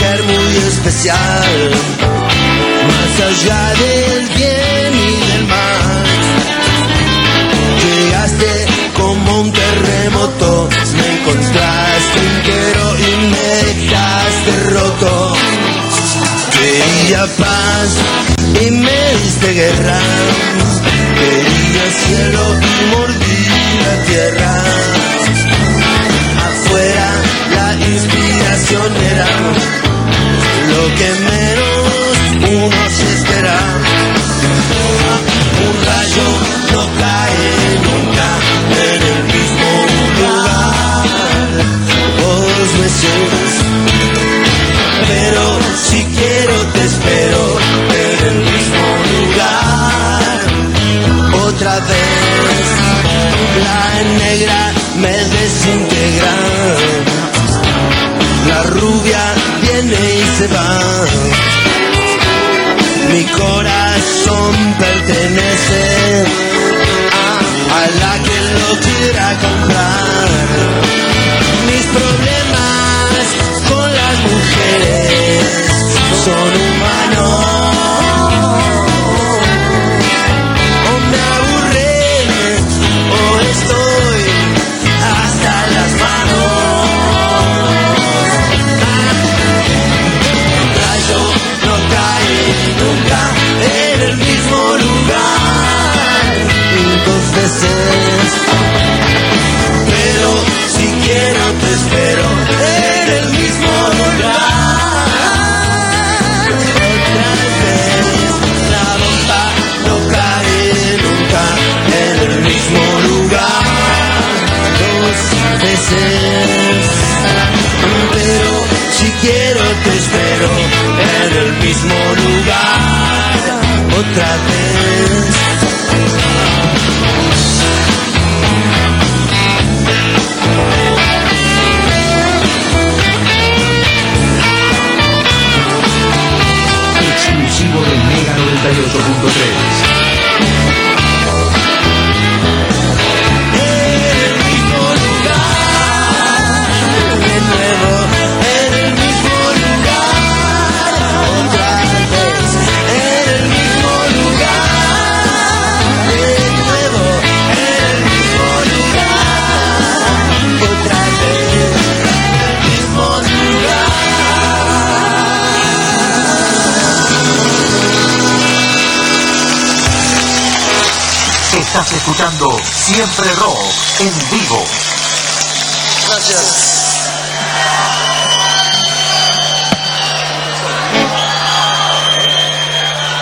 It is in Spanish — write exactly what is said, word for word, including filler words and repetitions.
mujer muy especial, más allá del bien y del mal. Llegaste como un terremoto, me encontraste entero y me dejaste roto. Quería paz y me diste guerra, quería cielo y mordí la tierra. Afuera la inspiración era lo que menos uno se espera. Un rayo no cae nunca en el mismo lugar. Dos veces, pero si quiero te espero en el mismo lugar. Otra vez, la negra me desintegra, la rubia viene y se va. Mi corazón pertenece a, a la que lo quiera comprar. Mis problemas con las mujeres son humanos. O me aburren o estoy hasta las manos. Un rayo no cae nunca en el mismo lugar. Dos veces, pero si quiero te espero en el mismo lugar. Otra vez, la bomba no cae nunca en el mismo lugar. Dos veces, pero si quiero te espero en el mismo lugar. Otra vez. Exclusivo del Mega noventa y ocho punto tres. Estás escuchando Siempre Rock en vivo. Gracias.